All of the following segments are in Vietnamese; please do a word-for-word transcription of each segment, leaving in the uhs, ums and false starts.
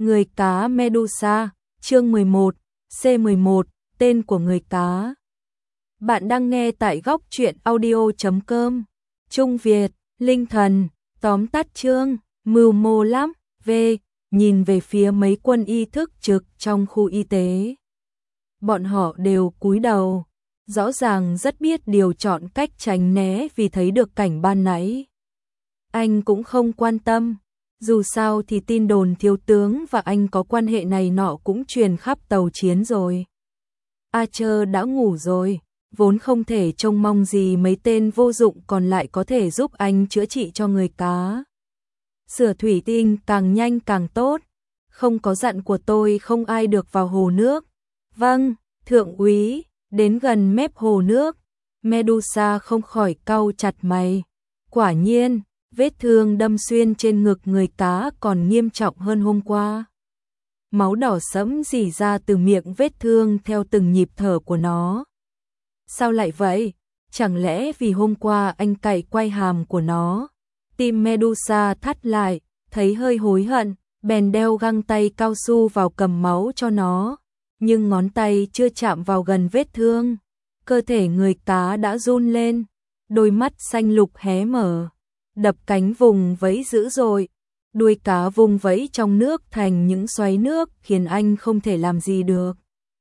Người cá Medusa, chương mười một, C mười một, tên của người cá. Bạn đang nghe tại góc truyện audio chấm com. Trung Việt, Linh Thần, tóm tắt chương, mưu mô lắm, V, nhìn về phía mấy quân y thức trực trong khu y tế. Bọn họ đều cúi đầu, rõ ràng rất biết điều chọn cách tránh né vì thấy được cảnh ban nãy. Anh cũng không quan tâm. Dù sao thì tin đồn thiếu tướng và anh có quan hệ này nọ cũng truyền khắp tàu chiến rồi. Archer đã ngủ rồi, vốn không thể trông mong gì mấy tên vô dụng còn lại có thể giúp anh chữa trị cho người cá. Sửa thủy tinh càng nhanh càng tốt, không có dặn của tôi không ai được vào hồ nước. Vâng, thượng úy, đến gần mép hồ nước, Medusa không khỏi cau chặt mày. Quả nhiên, vết thương đâm xuyên trên ngực người cá còn nghiêm trọng hơn hôm qua. Máu đỏ sẫm rỉ ra từ miệng vết thương theo từng nhịp thở của nó. Sao lại vậy? Chẳng lẽ vì hôm qua anh cạy quay hàm của nó? Tim Medusa thắt lại, thấy hơi hối hận, bèn đeo găng tay cao su vào cầm máu cho nó. Nhưng ngón tay chưa chạm vào gần vết thương. Cơ thể người cá đã run lên, đôi mắt xanh lục hé mở. Đập cánh vùng vẫy dữ dội, đuôi cá vùng vẫy trong nước thành những xoáy nước khiến anh không thể làm gì được.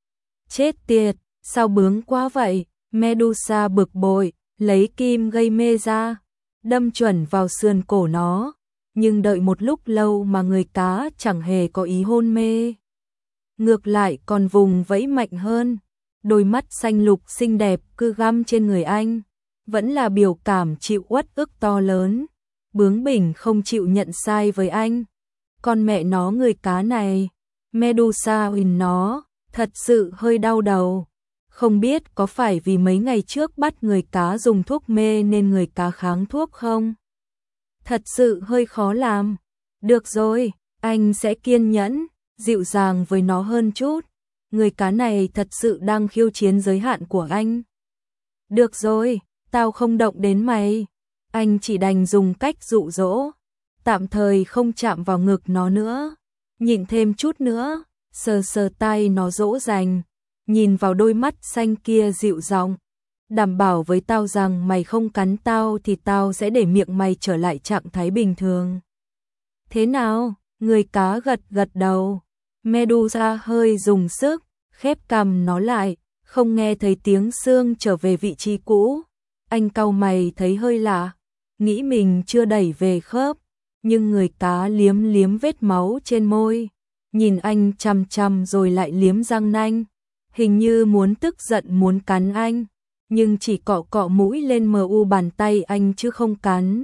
Chết tiệt, sao bướng quá vậy? Medusa bực bội, lấy kim gây mê ra, đâm chuẩn vào sườn cổ nó, nhưng đợi một lúc lâu mà người cá chẳng hề có ý hôn mê. Ngược lại còn vùng vẫy mạnh hơn, đôi mắt xanh lục xinh đẹp cứ găm trên người anh. Vẫn là biểu cảm chịu uất ức to lớn, bướng bỉnh không chịu nhận sai với anh. Con mẹ nó người cá này, Medusa huỳnh nó, thật sự hơi đau đầu. Không biết có phải vì mấy ngày trước bắt người cá dùng thuốc mê nên người cá kháng thuốc không? Thật sự hơi khó làm. Được rồi, anh sẽ kiên nhẫn, dịu dàng với nó hơn chút. Người cá này thật sự đang khiêu chiến giới hạn của anh. Được rồi. Tao không động đến mày. Anh chỉ đành dùng cách dụ dỗ, tạm thời không chạm vào ngực nó nữa. Nhịn thêm chút nữa, sờ sờ tay nó dỗ dành, nhìn vào đôi mắt xanh kia dịu giọng. Đảm bảo với tao rằng mày không cắn tao thì tao sẽ để miệng mày trở lại trạng thái bình thường. Thế nào? Người cá gật gật đầu. Medusa hơi dùng sức, khép cằm nó lại, không nghe thấy tiếng xương trở về vị trí cũ. Anh cau mày thấy hơi lạ, nghĩ mình chưa đẩy về khớp, nhưng người cá liếm liếm vết máu trên môi, nhìn anh chằm chằm rồi lại liếm răng nanh, hình như muốn tức giận muốn cắn anh, nhưng chỉ cọ cọ mũi lên mờ u bàn tay anh chứ không cắn.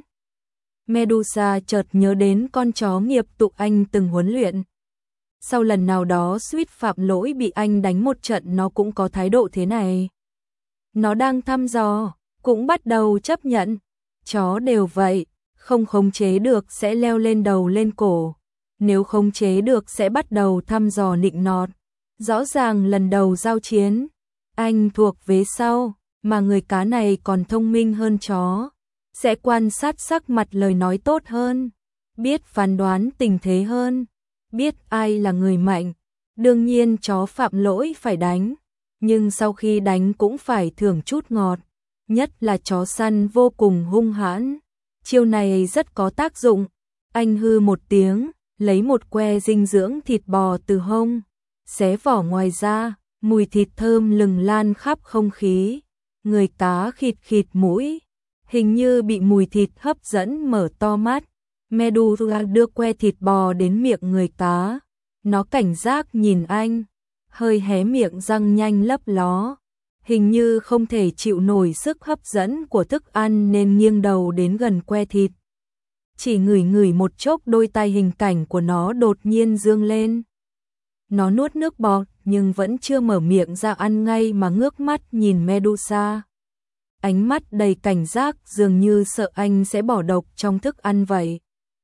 Medusa chợt nhớ đến con chó nghiệp tụ anh từng huấn luyện. Sau lần nào đó suýt phạm lỗi bị anh đánh một trận nó cũng có thái độ thế này. Nó đang thăm dò, cũng bắt đầu chấp nhận. Chó đều vậy, không khống chế được sẽ leo lên đầu lên cổ. Nếu khống chế được sẽ bắt đầu thăm dò nịnh nọt. Rõ ràng lần đầu giao chiến, anh thuộc vế sau, mà người cá này còn thông minh hơn chó. Sẽ quan sát sắc mặt lời nói tốt hơn, biết phán đoán tình thế hơn, biết ai là người mạnh. Đương nhiên chó phạm lỗi phải đánh, nhưng sau khi đánh cũng phải thưởng chút ngọt. Nhất là chó săn vô cùng hung hãn. Chiêu này rất có tác dụng. Anh hư một tiếng, lấy một que dinh dưỡng thịt bò từ hông, xé vỏ ngoài ra, mùi thịt thơm lừng lan khắp không khí. Người cá khịt khịt mũi, hình như bị mùi thịt hấp dẫn mở to mắt. Medusa đưa que thịt bò đến miệng người cá. Nó cảnh giác nhìn anh, hơi hé miệng răng nhanh lấp ló. Hình như không thể chịu nổi sức hấp dẫn của thức ăn nên nghiêng đầu đến gần que thịt. Chỉ ngửi ngửi một chốc đôi tai hình cảnh của nó đột nhiên dương lên. Nó nuốt nước bọt nhưng vẫn chưa mở miệng ra ăn ngay mà ngước mắt nhìn Medusa. Ánh mắt đầy cảnh giác dường như sợ anh sẽ bỏ độc trong thức ăn vậy.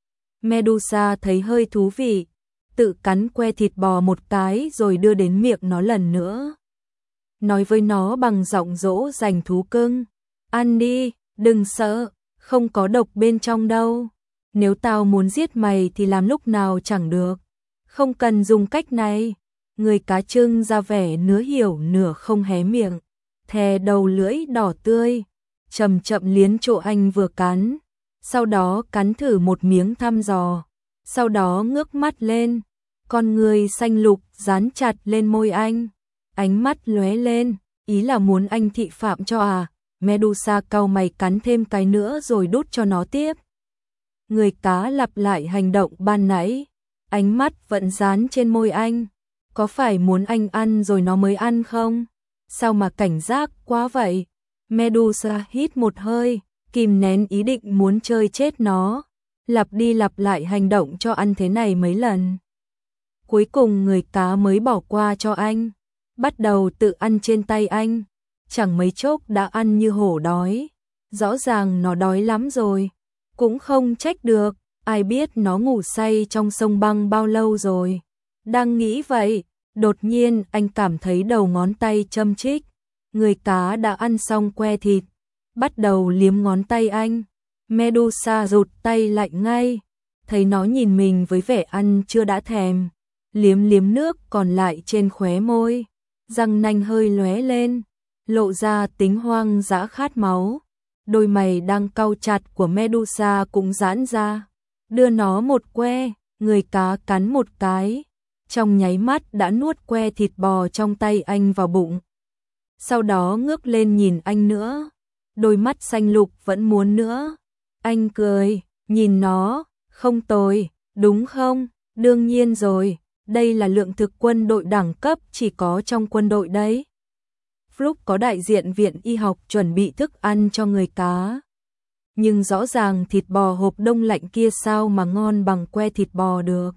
Medusa thấy hơi thú vị, tự cắn que thịt bò một cái rồi đưa đến miệng nó lần nữa. Nói với nó bằng giọng dỗ dành thú cưng. Ăn đi, đừng sợ, không có độc bên trong đâu. Nếu tao muốn giết mày thì làm lúc nào chẳng được. Không cần dùng cách này. Người cá trưng ra vẻ nửa hiểu nửa không hé miệng, thè đầu lưỡi đỏ tươi, chậm chậm liếm chỗ anh vừa cắn, sau đó cắn thử một miếng thăm dò, sau đó ngước mắt lên, con người xanh lục dán chặt lên môi anh, ánh mắt lóe lên, ý là muốn anh thị phạm cho à. Medusa cau mày cắn thêm cái nữa rồi đút cho nó tiếp. Người cá lặp lại hành động ban nãy, ánh mắt vẫn dán trên môi anh. Có phải muốn anh ăn rồi nó mới ăn không? Sao mà cảnh giác quá vậy? Medusa hít một hơi, kìm nén ý định muốn chơi chết nó, lặp đi lặp lại hành động cho ăn thế này mấy lần. Cuối cùng người cá mới bỏ qua cho anh, bắt đầu tự ăn trên tay anh, chẳng mấy chốc đã ăn như hổ đói. Rõ ràng nó đói lắm rồi, cũng không trách được, ai biết nó ngủ say trong sông băng bao lâu rồi. Đang nghĩ vậy, đột nhiên anh cảm thấy đầu ngón tay châm chích. Người cá đã ăn xong que thịt, bắt đầu liếm ngón tay anh. Medusa rụt tay lại ngay, thấy nó nhìn mình với vẻ ăn chưa đã thèm, liếm liếm nước còn lại trên khóe môi, răng nanh hơi lóe lên, lộ ra tính hoang dã khát máu. Đôi mày đang cau chặt của Medusa cũng giãn ra, đưa nó một que, người cá cắn một cái, trong nháy mắt đã nuốt que thịt bò trong tay anh vào bụng. Sau đó ngước lên nhìn anh nữa, đôi mắt xanh lục vẫn muốn nữa. Anh cười, nhìn nó, không tồi, đúng không? Đương nhiên rồi, đây là lượng thực quân đội đẳng cấp chỉ có trong quân đội đấy. Lúc có đại diện viện y học chuẩn bị thức ăn cho người cá. Nhưng rõ ràng thịt bò hộp đông lạnh kia sao mà ngon bằng que thịt bò được.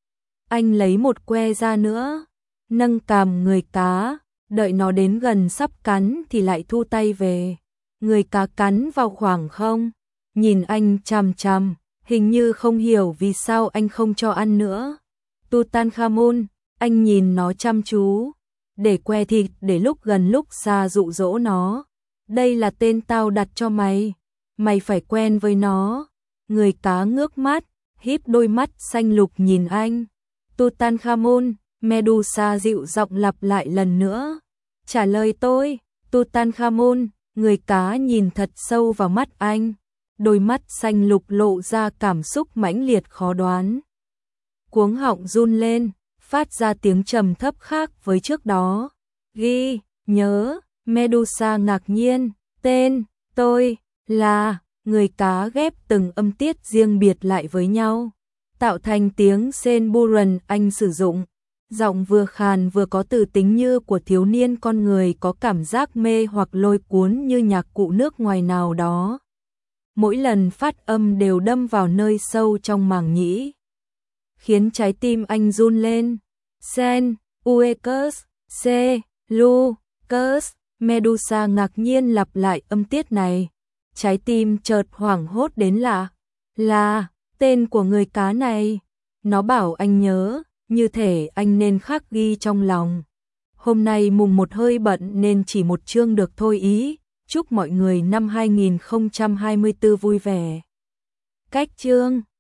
Anh lấy một que ra nữa, nâng cằm người cá, đợi nó đến gần sắp cắn thì lại thu tay về. Người cá cắn vào khoảng không, nhìn anh chằm chằm, hình như không hiểu vì sao anh không cho ăn nữa. Tutankhamun, anh nhìn nó chăm chú, để que thịt để lúc gần lúc xa dụ dỗ nó. Đây là tên tao đặt cho mày, mày phải quen với nó. Người cá ngước mắt, híp đôi mắt xanh lục nhìn anh. Tutankhamun, Medusa dịu giọng lặp lại lần nữa. Trả lời tôi, Tutankhamun. Người cá nhìn thật sâu vào mắt anh, đôi mắt xanh lục lộ ra cảm xúc mãnh liệt khó đoán. Cuống họng run lên, phát ra tiếng trầm thấp khác với trước đó. Ghi, nhớ, Medusa ngạc nhiên, tên, tôi, là, người cá ghép từng âm tiết riêng biệt lại với nhau, tạo thành tiếng Senburan anh sử dụng. Giọng vừa khàn vừa có từ tính như của thiếu niên con người có cảm giác mê hoặc lôi cuốn như nhạc cụ nước ngoài nào đó. Mỗi lần phát âm đều đâm vào nơi sâu trong màng nhĩ, khiến trái tim anh run lên. Sen, Uecus, C, Lucas, Medusa ngạc nhiên lặp lại âm tiết này. Trái tim chợt hoảng hốt đến lạ. Là, tên của người cá này. Nó bảo anh nhớ, như thể anh nên khắc ghi trong lòng. Hôm nay mùng một hơi bận nên chỉ một chương được thôi ý. Chúc mọi người năm hai nghìn không trăm hai mươi tư vui vẻ. Cách chương